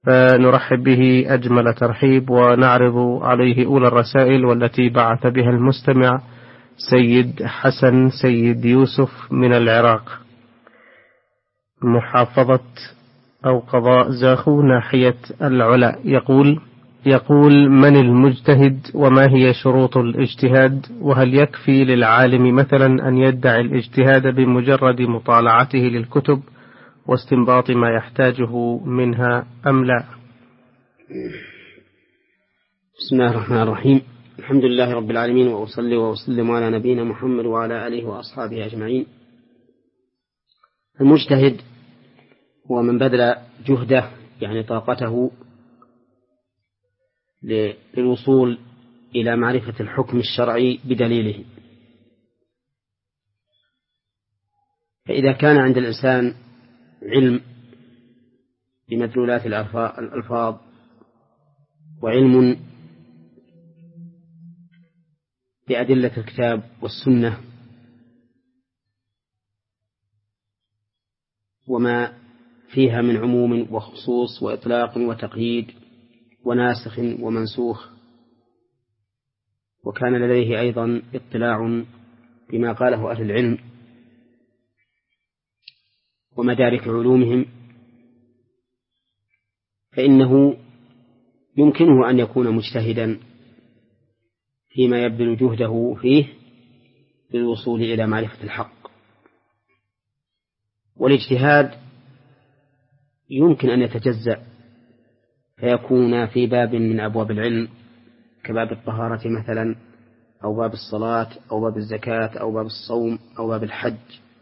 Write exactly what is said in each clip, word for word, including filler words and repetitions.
فنرحب به أجمل ترحيب ونعرض عليه أولى الرسائل والتي بعث بها المستمع سيد حسن سيد يوسف من العراق، محافظة أو قضاء زاخو ناحية العلا. يقول يقول من المجتهد وما هي شروط الاجتهاد؟ وهل يكفي للعالم مثلا أن يدعي الاجتهاد بمجرد مطالعته للكتب واستنباط ما يحتاجه منها أم لا؟ بسم الله الرحمن الرحيم. الحمد لله رب العالمين، وأصلي وأسلم على نبينا محمد وعلى آله وأصحابه أجمعين. المجتهد هو من بذل جهده يعني طاقته للوصول إلى معرفة الحكم الشرعي بدليله. فإذا كان عند الإنسان علم بمدلولات الألفاظ وعلم بأدلة الكتاب والسنة وما فيها من عموم وخصوص وإطلاق وتقييد وناسخ ومنسوخ، وكان لديه أيضا اطلاع بما قاله أهل العلم ومدارك علومهم، فإنه يمكنه أن يكون مجتهدا فيما يبذل جهده فيه للوصول إلى معرفة الحق. والاجتهاد يمكن أن يتجزأ فيكون في باب من أبواب العلم كباب الطهارة مثلا، أو باب الصلاة، أو باب الزكاة، أو باب الصوم، أو باب الحج.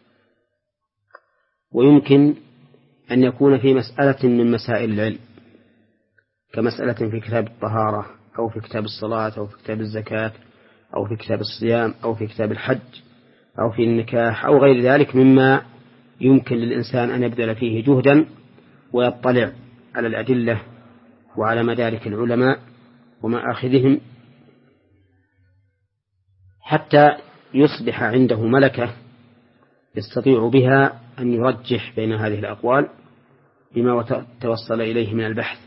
ويمكن أن يكون في مسألة من مسائل العلم كمسألة في كتاب الطهارة، أو في كتاب الصلاة، أو في كتاب الزكاة، أو في كتاب الصيام، أو في كتاب الحج، أو في النكاح، أو غير ذلك مما يمكن للإنسان أن يبذل فيه جهدا ويطلع على الأدلة وعلى مدارك العلماء ومآخذهم حتى يصبح عنده ملكة يستطيع بها أن يرجح بين هذه الأقوال بما توصل إليه من البحث.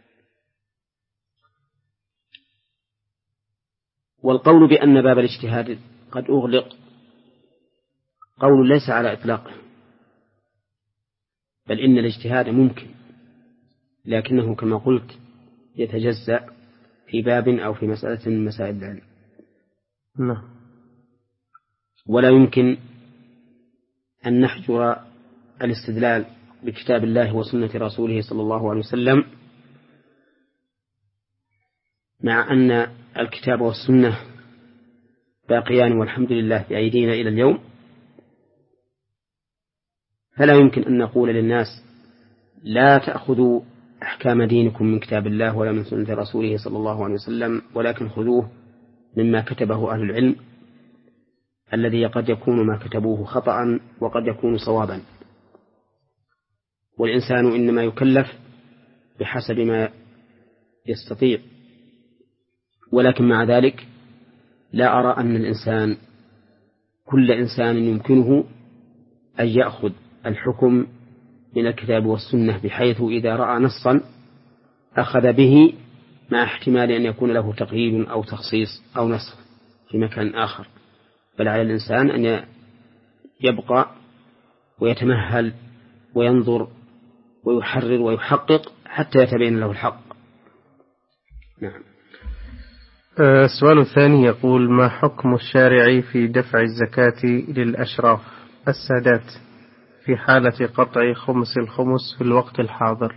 والقول بأن باب الاجتهاد قد أغلق قول ليس على إطلاقه، بل إن الاجتهاد ممكن، لكنه كما قلت يتجزأ في باب أو في مسألة من مسائل العلم. نعم. ولا يمكن أن نحجر الاستدلال بكتاب الله وسنة رسوله صلى الله عليه وسلم، مع أن الكتاب والسنة باقيان والحمد لله بأيدينا إلى اليوم. فلا يمكن أن نقول للناس لا تأخذوا أحكام دينكم من كتاب الله ولا من سنة رسوله صلى الله عليه وسلم، ولكن خذوه مما كتبه أهل العلم، الذي قد يكون ما كتبوه خطأ وقد يكون صوابا. والإنسان إنما يكلف بحسب ما يستطيع، ولكن مع ذلك لا أرى أن الإنسان كل إنسان يمكنه أن يأخذ الحكم من الكتاب والسنة، بحيث إذا رأى نصا أخذ به مع احتمال أن يكون له تقييد أو تخصيص أو نسخ في مكان آخر. بل على الإنسان أن يبقى ويتمهل وينظر ويحرر ويحقق حتى يتبين له الحق. نعم. السؤال الثاني يقول: ما حكم الشارع في دفع الزكاة للأشراف السادات في حالة قطع خمس الخمس في الوقت الحاضر؟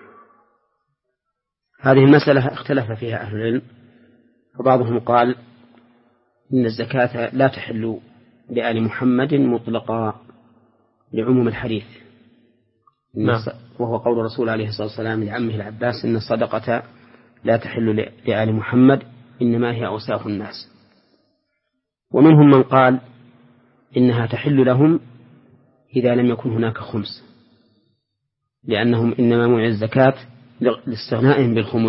هذه المسألة اختلف فيها أهل العلم، فبعضهم قال إن الزكاة لا تحل لآل محمد مطلقا لعموم الحديث، نعم. وهو قول الرسول عليه الصلاة والسلام لعمه العباس: إن الصدقة لا تحل لآل محمد إنما هي أوساخ الناس. ومنهم من قال إنها تحل لهم إذا لم يكن هناك خمس، لأنهم إنما منع الزكاة لاستغنائهم بالخمس،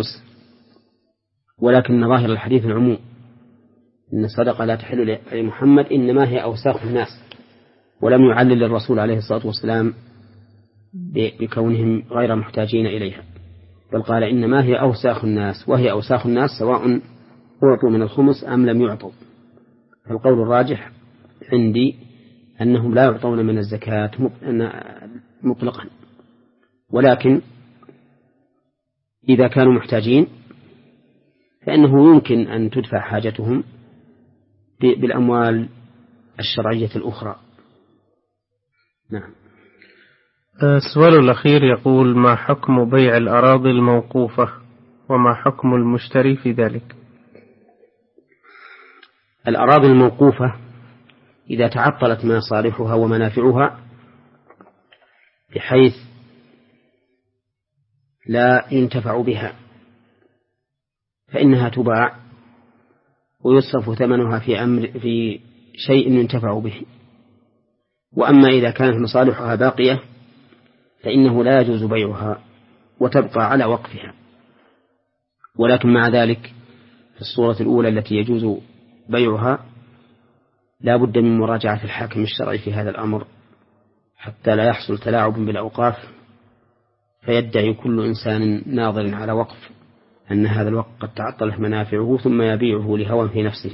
ولكن ظاهر الحديث العموم: إن الصدقة لا تحل لمحمد إنما هي أوساخ الناس، ولم يعلل الرسول عليه الصلاة والسلام بكونهم غير محتاجين إليها. بل قال إنما هي أوساخ الناس، وهي أوساخ الناس سواء أعطوا من الخمس أم لم يعطوا. فالقول الراجح عندي أنهم لا يعطون من الزكاة مطلقا، ولكن إذا كانوا محتاجين فإنه يمكن أن تدفع حاجتهم بالأموال الشرعية الأخرى. نعم. السؤال الأخير يقول: ما حكم بيع الأراضي الموقوفة، وما حكم المشتري في ذلك؟ الأراضي الموقوفة إذا تعطلت مصالحها ومنافعها بحيث لا ينتفع بها فإنها تباع ويصرف ثمنها في أمر في شيء ينتفع به. وأما إذا كانت مصالحها باقية فإنه لا يجوز بيعها وتبقى على وقفها. ولكن مع ذلك في الصورة الأولى التي يجوز بيعها لا بد من مراجعة الحاكم الشرعي في هذا الأمر حتى لا يحصل تلاعب بالأوقاف فيدعي كل إنسان ناظر على وقف أن هذا الوقت قد تعطلت منافعه ثم يبيعه لهوى في نفسه.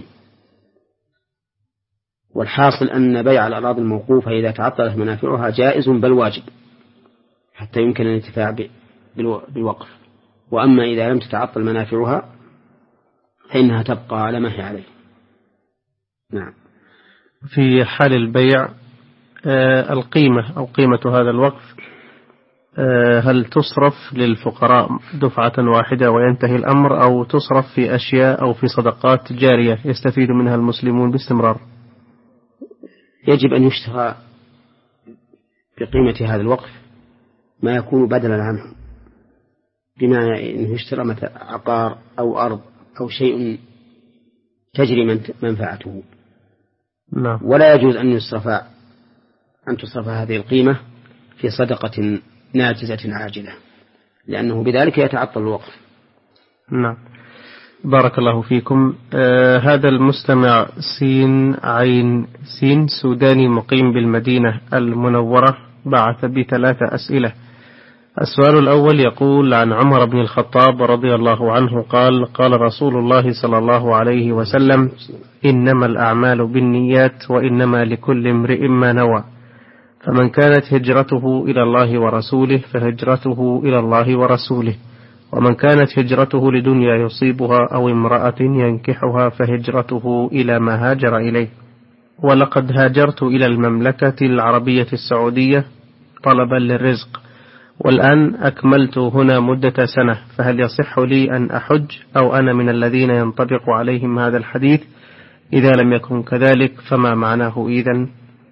والحاصل أن بيع الأراضي الموقوفة إذا تعطلت منافعها جائز بل واجب حتى يمكن الانتفاع بالوقف. وأما إذا لم تتعطل منافعها فإنها تبقى على ما هي عليه. نعم. في حال البيع آه القيمة أو قيمة هذا الوقف آه هل تصرف للفقراء دفعة واحدة وينتهي الأمر، أو تصرف في أشياء أو في صدقات جارية يستفيد منها المسلمون باستمرار؟ يجب أن يشترى بقيمة هذا الوقف ما يكون بدلا عنه، بمعنى أنه يشترى مثل عقار أو أرض أو شيء تجري منفعته. نعم. ولا يجوز أن يصرف أن تصرف هذه القيمة في صدقة ناجزة عاجلة، لأنه بذلك يتعطل الوقف. نعم. بارك الله فيكم. آه هذا المستمع سين عين سين سوداني مقيم بالمدينة المنورة بعث بثلاثة أسئلة. السؤال الأول يقول: عن عمر بن الخطاب رضي الله عنه قال: قال رسول الله صلى الله عليه وسلم: إنما الأعمال بالنيات وإنما لكل امرئ ما نوى، فمن كانت هجرته إلى الله ورسوله فهجرته إلى الله ورسوله، ومن كانت هجرته لدنيا يصيبها أو امرأة ينكحها فهجرته إلى ما هاجر إليه. ولقد هاجرت إلى المملكة العربية السعودية طلبا للرزق، والآن أكملت هنا مدة سنة، فهل يصح لي أن أحج أو أنا من الذين ينطبق عليهم هذا الحديث؟ إذا لم يكن كذلك فما معناه إذن؟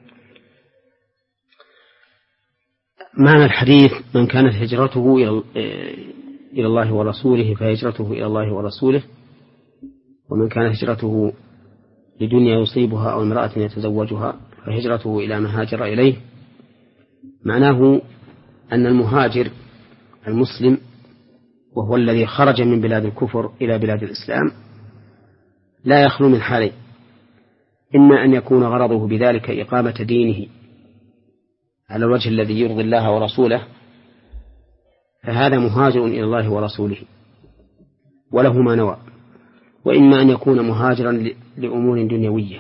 معنى الحديث: من كانت هجرته إلى الله ورسوله فهجرته إلى الله ورسوله، ومن كانت هجرته لدنيا يصيبها أو امرأة يتزوجها فهجرته إلى ما هاجر إليه. معناه أن المهاجر المسلم وهو الذي خرج من بلاد الكفر إلى بلاد الإسلام لا يخلو من حالين: إما أن يكون غرضه بذلك إقامة دينه على الوجه الذي يرضي الله ورسوله، فهذا مهاجر إلى الله ورسوله وله ما نوى، وإما أن يكون مهاجرا لأمور دنيوية،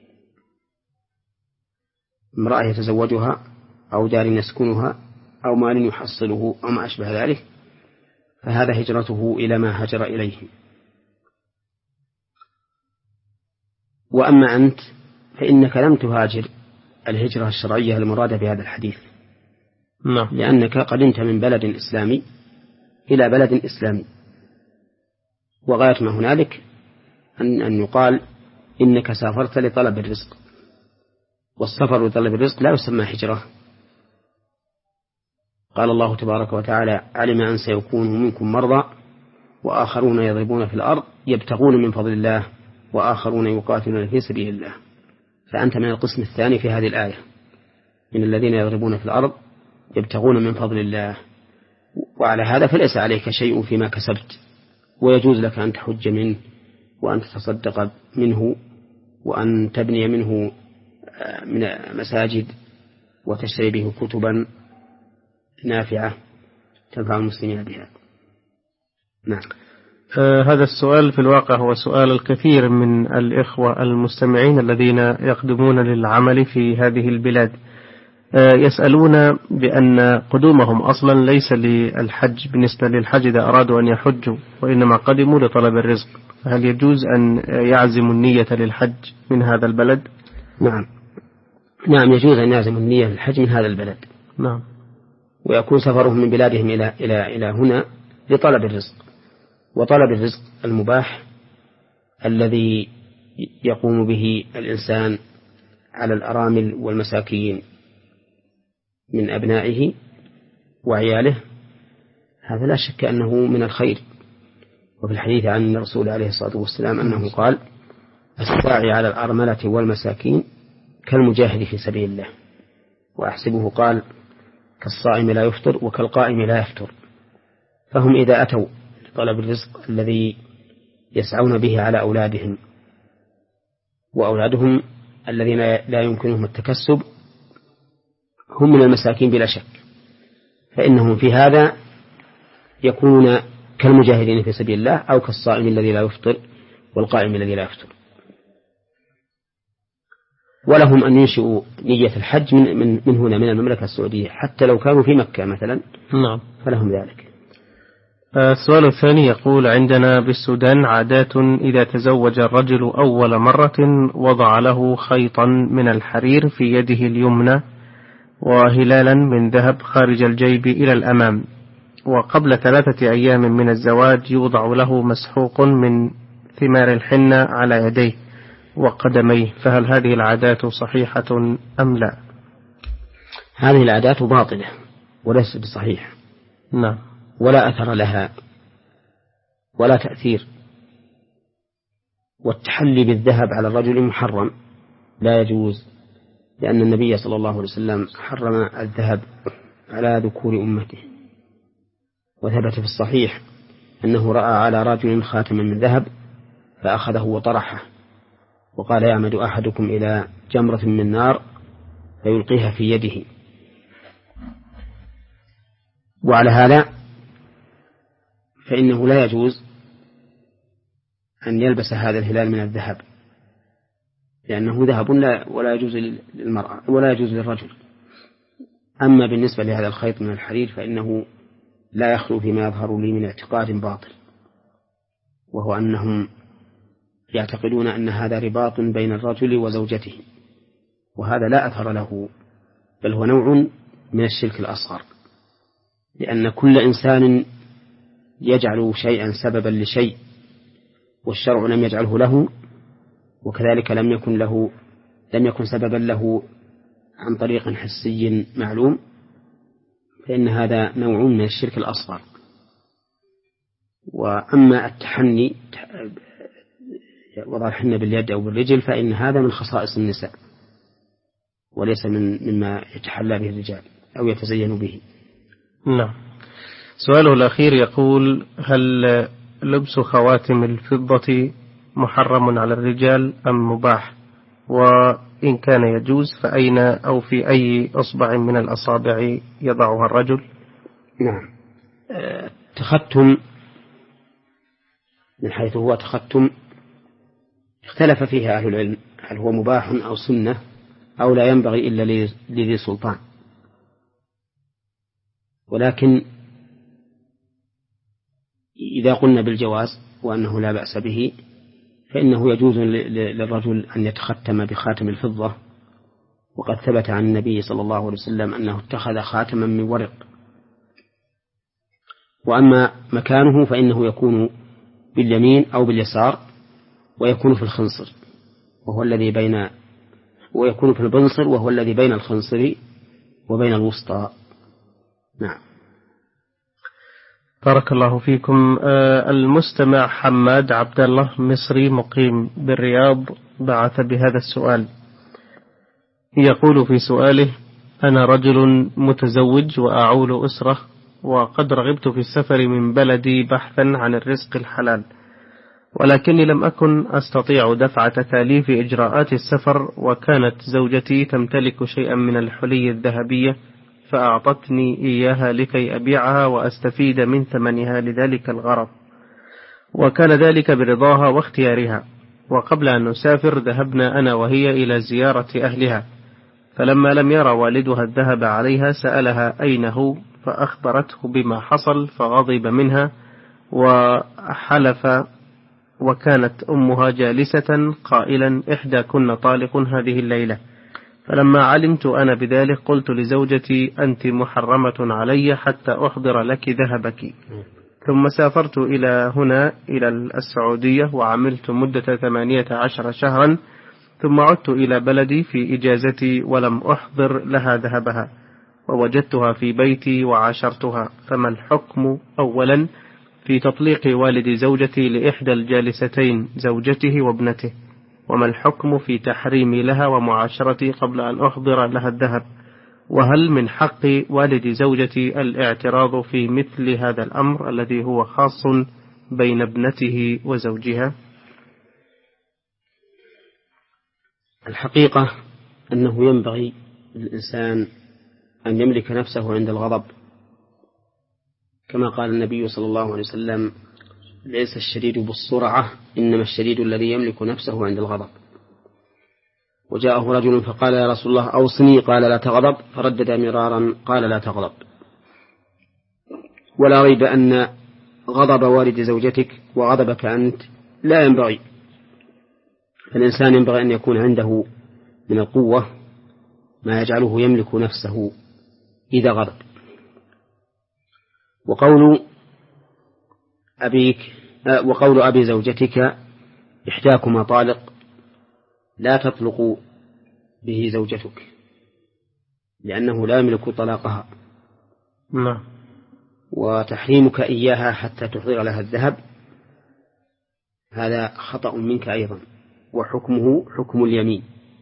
امرأة يتزوجها أو دار يسكنها أو مال يحصله أو ما أشبه ذلك، فهذا هجرته إلى ما هاجر إليه. وأما أنت فإنك لم تهاجر الهجرة الشرعية المرادة بهذا الحديث، نعم. لأنك قدمت من بلد إسلامي إلى بلد إسلامي، وغاية ما هنالك أن, أن يقال إنك سافرت لطلب الرزق، والسفر لطلب الرزق لا يسمى هجرة. قال الله تبارك وتعالى: علم أن سيكون منكم مرضى وآخرون يضربون في الأرض يبتغون من فضل الله وآخرون يقاتلون في سبيل الله. فأنت من القسم الثاني في هذه الآية، من الذين يضربون في الأرض يبتغون من فضل الله. وعلى هذا فليس عليك شيء فيما كسبت، ويجوز لك أن تحج منه وأن تتصدق منه وأن تبني منه من مساجد وتشتري به كتبا نافعة تنفع المسلمين بها. نعم. آه هذا السؤال في الواقع هو سؤال الكثير من الإخوة المستمعين الذين يقدمون للعمل في هذه البلاد. آه يسألون بأن قدومهم أصلا ليس للحج بالنسبة للحج إذا أرادوا أن يحجوا، وإنما قدموا لطلب الرزق، فهل يجوز أن يعزموا النية للحج من هذا البلد؟ نعم نعم يجوز أن يعزموا النية للحج من هذا البلد. نعم. ويكون سفرهم من بلادهم إلى إلى إلى هنا لطلب الرزق، وطلب الرزق المباح الذي يقوم به الإنسان على الأرامل والمساكين من أبنائه وعياله، هذا لا شك أنه من الخير. وفي الحديث عن الرسول عليه الصلاة والسلام أنه قال: الساعي على الأرملة والمساكين كالمجاهد في سبيل الله. وأحسبه قال: كالصائم لا يفطر وكالقائم لا يفطر. فهم إذا أتوا لطلب الرزق الذي يسعون به على أولادهم، وأولادهم الذين لا يمكنهم التكسب هم من المساكين بلا شك، فإنهم في هذا يكونون كالمجاهدين في سبيل الله أو كالصائم الذي لا يفطر والقائم الذي لا يفطر. ولهم أن ينشئوا نية الحج من, من, من هنا من المملكة السعودية، حتى لو كانوا في مكة مثلا. نعم. فلهم ذلك. السؤال الثاني يقول: عندنا بالسودان عادات إذا تزوج الرجل أول مرة وضع له خيطا من الحرير في يده اليمنى وهلالا من ذهب خارج الجيب إلى الأمام، وقبل ثلاثة أيام من الزواج يوضع له مسحوق من ثمار الحنة على يديه وقدميه، فهل هذه العادات صحيحة أم لا؟ هذه العادات باطلة وليست بصحيحة. نعم. ولا أثر لها ولا تأثير. والتحلي بالذهب على الرجل محرم لا يجوز، لأن النبي صلى الله عليه وسلم حرم الذهب على ذكور أمته. وثبت في الصحيح أنه رأى على رجل خاتما من ذهب فأخذه وطرحه وقال: يعمد أحدكم إلى جمرة من نار فيلقيها في يده. وعلى هذا فإنه لا يجوز أن يلبس هذا الهلال من الذهب، لأنه ذهب لا ولا يجوز للمرأة ولا يجوز للرجل. أما بالنسبة لهذا الخيط من الحرير فإنه لا يخلو فيما يظهر لي من اعتقاد باطل، وهو أنهم يعتقدون أن هذا رباط بين الرجل وزوجته، وهذا لا أثر له، بل هو نوع من الشرك الأصغر، لأن كل إنسان يجعل شيئا سببا لشيء والشرع لم يجعله له، وكذلك لم يكن له لم يكن سببا له عن طريق حسي معلوم، فإن هذا نوع من الشرك الأصغر. وأما التحني وضع الحنة باليد أو بالرجل فإن هذا من خصائص النساء وليس من مما يتحلى به الرجال أو يتزين به. نعم. سؤاله الأخير يقول: هل لبس خواتم الفضة محرم على الرجال أم مباح؟ وإن كان يجوز فأين أو في أي أصبع من الأصابع يضعها الرجل؟ نعم. تختم من حيث هو تختم اختلف فيها أهل العلم، هل هو مباح أو سنة أو لا ينبغي إلا لذي سلطان. ولكن إذا قلنا بالجواز وأنه لا بأس به فإنه يجوز للرجل أن يتختم بخاتم الفضة، وقد ثبت عن النبي صلى الله عليه وسلم أنه اتخذ خاتما من ورق. وأما مكانه فإنه يكون باليمين أو باليسار، ويكون في الخنصر وهو الذي بين ويكون في البنصر وهو الذي بين الخنصر وبين الوسطى. نعم. بارك الله فيكم. آه المستمع حماد عبد الله مصري مقيم بالرياض بعث بهذا السؤال، يقول في سؤاله: أنا رجل متزوج وأعول أسرة، وقد رغبت في السفر من بلدي بحثا عن الرزق الحلال، ولكني لم أكن أستطيع دفع تكاليف إجراءات السفر، وكانت زوجتي تمتلك شيئا من الحلي الذهبية فأعطتني إياها لكي أبيعها وأستفيد من ثمنها لذلك الغرض، وكان ذلك برضاها واختيارها. وقبل أن نسافر ذهبنا أنا وهي إلى زيارة أهلها، فلما لم يرى والدها الذهب عليها سألها أين هو، فأخبرته بما حصل فغضب منها وحلف. وكانت أمها جالسة قائلا إحداكن طالق هذه الليلة. فلما علمت أنا بذلك قلت لزوجتي أنت محرمة علي حتى أحضر لك ذهبك. ثم سافرت إلى هنا إلى السعودية وعملت مدة ثمانية عشر شهرا، ثم عدت إلى بلدي في إجازتي ولم أحضر لها ذهبها، ووجدتها في بيتي وعاشرتها. فما الحكم أولا في تطليق والد زوجتي لإحدى الجالستين زوجته وابنته؟ وما الحكم في تحريمي لها ومعاشرتي قبل أن أحضر لها الذهب؟ وهل من حق والد زوجتي الاعتراض في مثل هذا الأمر الذي هو خاص بين ابنته وزوجها؟ الحقيقة أنه ينبغي للإنسان أن يملك نفسه عند الغضب، كما قال النبي صلى الله عليه وسلم ليس الشديد بالسرعة إنما الشديد الذي يملك نفسه عند الغضب. وجاءه رجل فقال يا رسول الله أوصني، قال لا تغضب، فردد مرارا قال لا تغضب. ولا ريب أن غضب والد زوجتك وغضبك أنت لا ينبغي، فالإنسان ينبغي أن يكون عنده من القوة ما يجعله يملك نفسه إذا غضب. وقول أبيك وقول أبي زوجتك إحداكما طالق لا تطلق به زوجتك، لأنه لا يملك طلاقها. نعم. وتحريمك إياها حتى تحضر لها الذهب هذا خطأ منك أيضا، وحكمه حكم اليمين،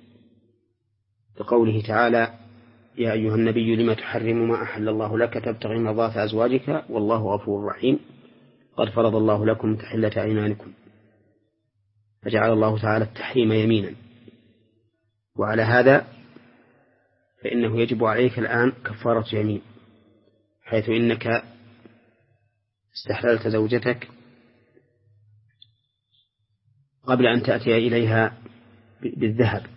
لقوله تعالى يا أيها النبي لما تحرم ما أحل الله لك تبتغي مرضات أزواجك والله غفور رحيم قد فرض الله لكم تحلة أيمانكم. فجعل الله تعالى التحريم يمينا، وعلى هذا فإنه يجب عليك الآن كفارة يمين، حيث إنك استحللت زوجتك قبل أن تأتي إليها بالذهب.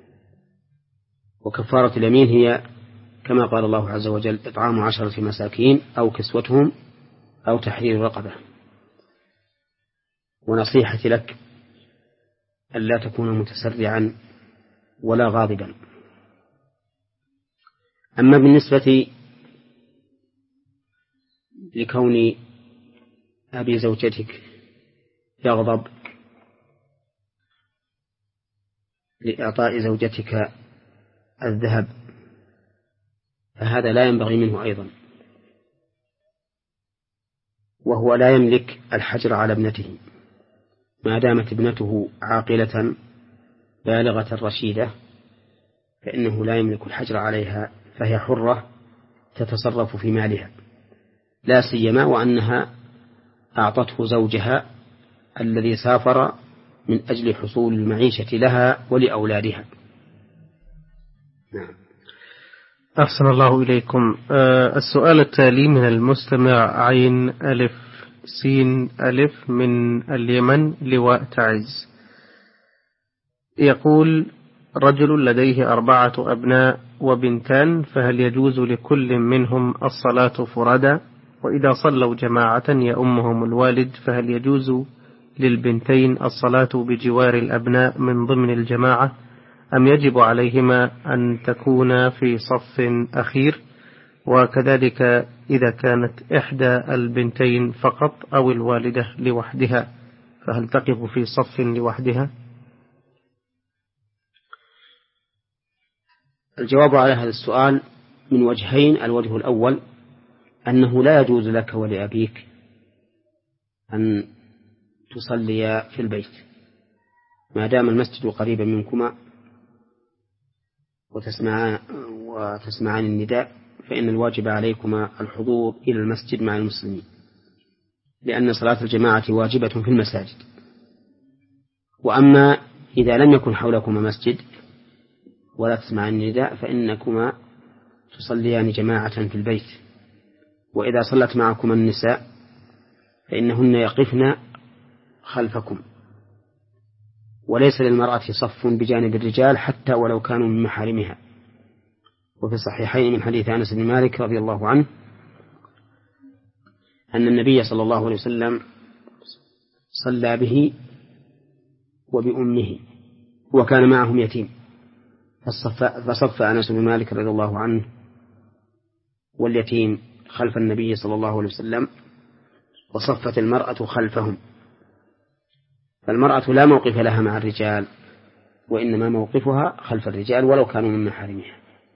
وكفارة اليمين هي كما قال الله عز وجل إطعام عشرة مساكين أو كسوتهم أو تحرير رقبة. ونصيحتي لك ألا تكون متسرعا ولا غاضبا. أما بالنسبة لكون أبي زوجتك يغضب لإعطاء زوجتك الذهب فهذا لا ينبغي منه أيضا، وهو لا يملك الحجر على ابنته ما دامت ابنته عاقلة بالغة رشيدة، فإنه لا يملك الحجر عليها، فهي حرة تتصرف في مالها، لا سيما وأنها أعطته زوجها الذي سافر من أجل حصول المعيشة لها ولأولادها. نعم. أحسن الله إليكم. أه السؤال التالي من المستمع عين ألف سين ألف من اليمن لواء تعز، يقول رجل لديه أربعة أبناء وبنتان، فهل يجوز لكل منهم الصلاة فرادى؟ وإذا صلوا جماعة يؤمهم الوالد فهل يجوز للبنتين الصلاة بجوار الأبناء من ضمن الجماعة، أم يجب عليهما أن تكون في صف أخير؟ وكذلك إذا كانت إحدى البنتين فقط أو الوالدة لوحدها فهل تقف في صف لوحدها؟ الجواب على هذا السؤال من وجهين. الوجه الأول أنه لا يجوز لك ولأبيك أن تصلي في البيت ما دام المسجد قريبا منكما وتسمعان, وتسمعان النداء، فإن الواجب عليكما الحضور إلى المسجد مع المسلمين، لأن صلاة الجماعة واجبة في المساجد. وأما إذا لم يكن حولكما مسجد ولا تسمعان النداء فإنكما تصليان جماعة في البيت. وإذا صلت معكما النساء فإنهن يقفن خلفكم، وليس للمرأة صف بجانب الرجال حتى ولو كانوا من محارمها. وفي الصحيحين من حديث أنس بن مالك رضي الله عنه أن النبي صلى الله عليه وسلم صلى به وبأمه وكان معهم يتيم، فصف, فصف أنس بن مالك رضي الله عنه واليتيم خلف النبي صلى الله عليه وسلم، وصفت المرأة خلفهم. فالمرأة لا موقف لها مع الرجال، وإنما موقفها خلف الرجال ولو كانوا من محارمها.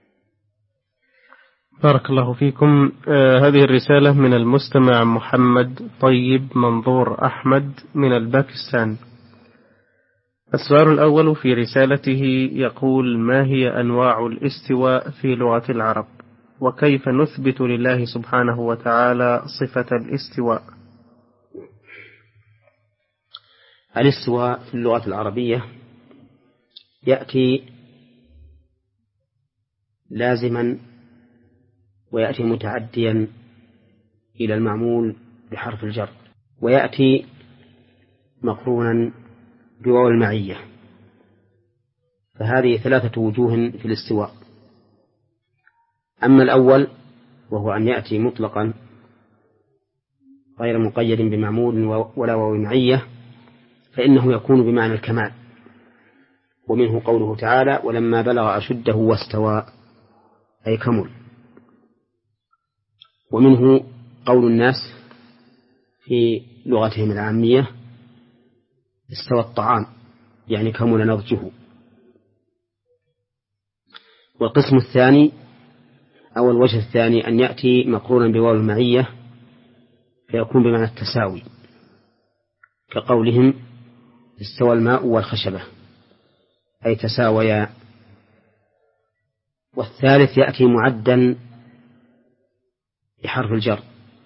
بارك الله فيكم. آه هذه الرسالة من المستمع محمد طيب منظور أحمد من الباكستان. السؤال الأول في رسالته يقول: ما هي أنواع الاستواء في لغة العرب؟ وكيف نثبت لله سبحانه وتعالى صفة الاستواء؟ الاستواء في اللغة العربية يأتي لازما ويأتي متعديا إلى المعمول بحرف الجر، ويأتي مقرونا بواو المعية. فهذه ثلاثة وجوه في الاستواء. أما الأول وهو أن يأتي مطلقا غير مقيد بمعمول ولا واو معية، فإنه يكون بمعنى الكمال، ومنه قوله تعالى: ولما بلغ أشده واستوى، أي كمل. ومنه قول الناس في لغتهم العامية: استوى الطعام، يعني كمل نضجه. والقسم الثاني أو الوجه الثاني أن يأتي مقرونا بواو المعية فيكون بمعنى التساوي، كقولهم: استوى الماء والخشبة، أي تساويا. والثالث يأتي معدا بحرف الجر،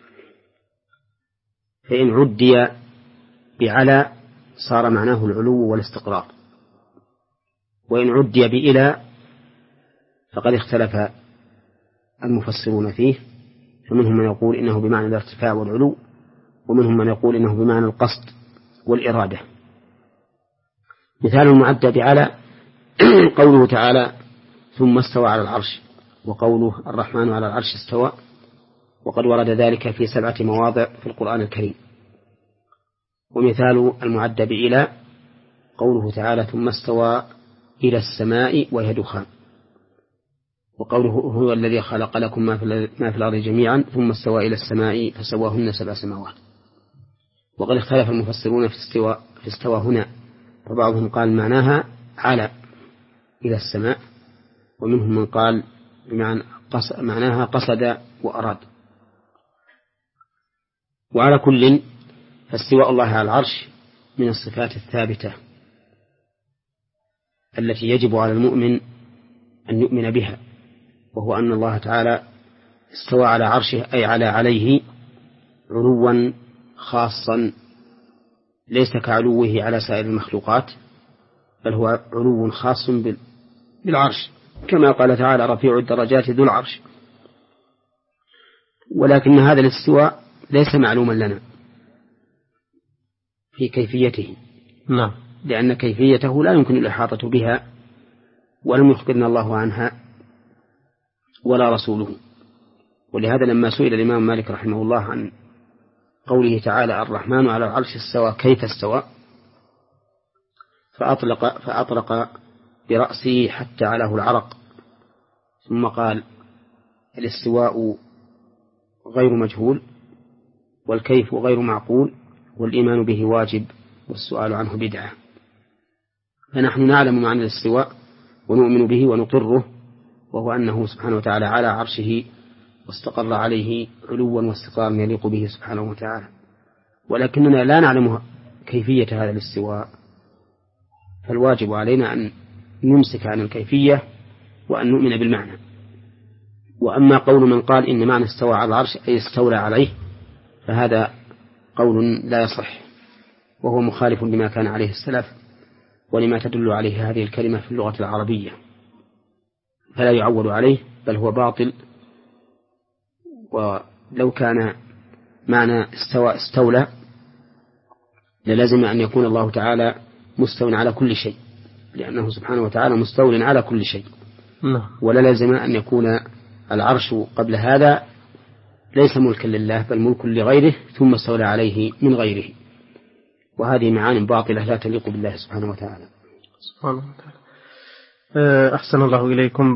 فإن عدي بعلى صار معناه العلو والاستقرار، وإن عدي بإلى فقد اختلف المفسرون فيه، فمنهم من يقول إنه بمعنى الارتفاع والعلو، ومنهم من يقول إنه بمعنى القصد والإرادة. مثال المعدى بعلى قوله تعالى: ثم استوى على العرش، وقوله: الرحمن على العرش استوى، وقد ورد ذلك في سبعة مواضع في القرآن الكريم. ومثال المعدى بإلى قوله تعالى: ثم استوى إلى السماء وهي دخان، وقوله: هو الذي خلق لكم ما في الأرض جميعا ثم استوى إلى السماء فسواهن سبع سماوات. وقد اختلف المفسرون في استوى, في استوى هنا، فبعضهم قال معناها على إلى السماء، ومنهم من قال بمعنى قص معناها قصد وأراد. وعلى كل فاستواء الله على العرش من الصفات الثابتة التي يجب على المؤمن أن يؤمن بها، وهو أن الله تعالى استوى على عرشه أي على عليه علوا خاصا ليس كعلوه على سائر المخلوقات، بل هو علو خاص بالعرش، كما قال تعالى: رفيع الدرجات ذو العرش. ولكن هذا الاستواء ليس معلوما لنا في كيفيته، نعم، لأن كيفيته لا يمكن الإحاطة بها، ولم يخبرنا الله عنها ولا رسوله. ولهذا لما سئل الإمام مالك رحمه الله عن قوله تعالى: الرحمن على العرش استوى، كيف استوى؟ فأطلق, فأطرق برأسه حتى علاه العرق، ثم قال: الاستواء غير مجهول، والكيف غير معقول، والإيمان به واجب، والسؤال عنه بدعة. فنحن نعلم معنى الاستواء ونؤمن به ونقره، وهو أنه سبحانه وتعالى على عرشه واستقر عليه علوا واستقرارا يليق به سبحانه وتعالى، ولكننا لا نعلم كيفية هذا الاستواء، فالواجب علينا أن نمسك عن الكيفية وأن نؤمن بالمعنى. وأما قول من قال إن معنى استوى على العرش أي استولى عليه، فهذا قول لا يصح، وهو مخالف لما كان عليه السلف ولما تدل عليه هذه الكلمة في اللغة العربية، فلا يعول عليه، بل هو باطل. ولو كان معنى استوى استولى للزم أن يكون الله تعالى مستو على كل شيء، لأنه سبحانه وتعالى مستو على كل شيء. وللزم أن يكون العرش قبل هذا ليس ملكا لله بل ملك لغيره ثم استولى عليه من غيره، وهذه معان باطلة لا تليق بالله سبحانه وتعالى. سبحانه وتعالى. أحسن الله إليكم.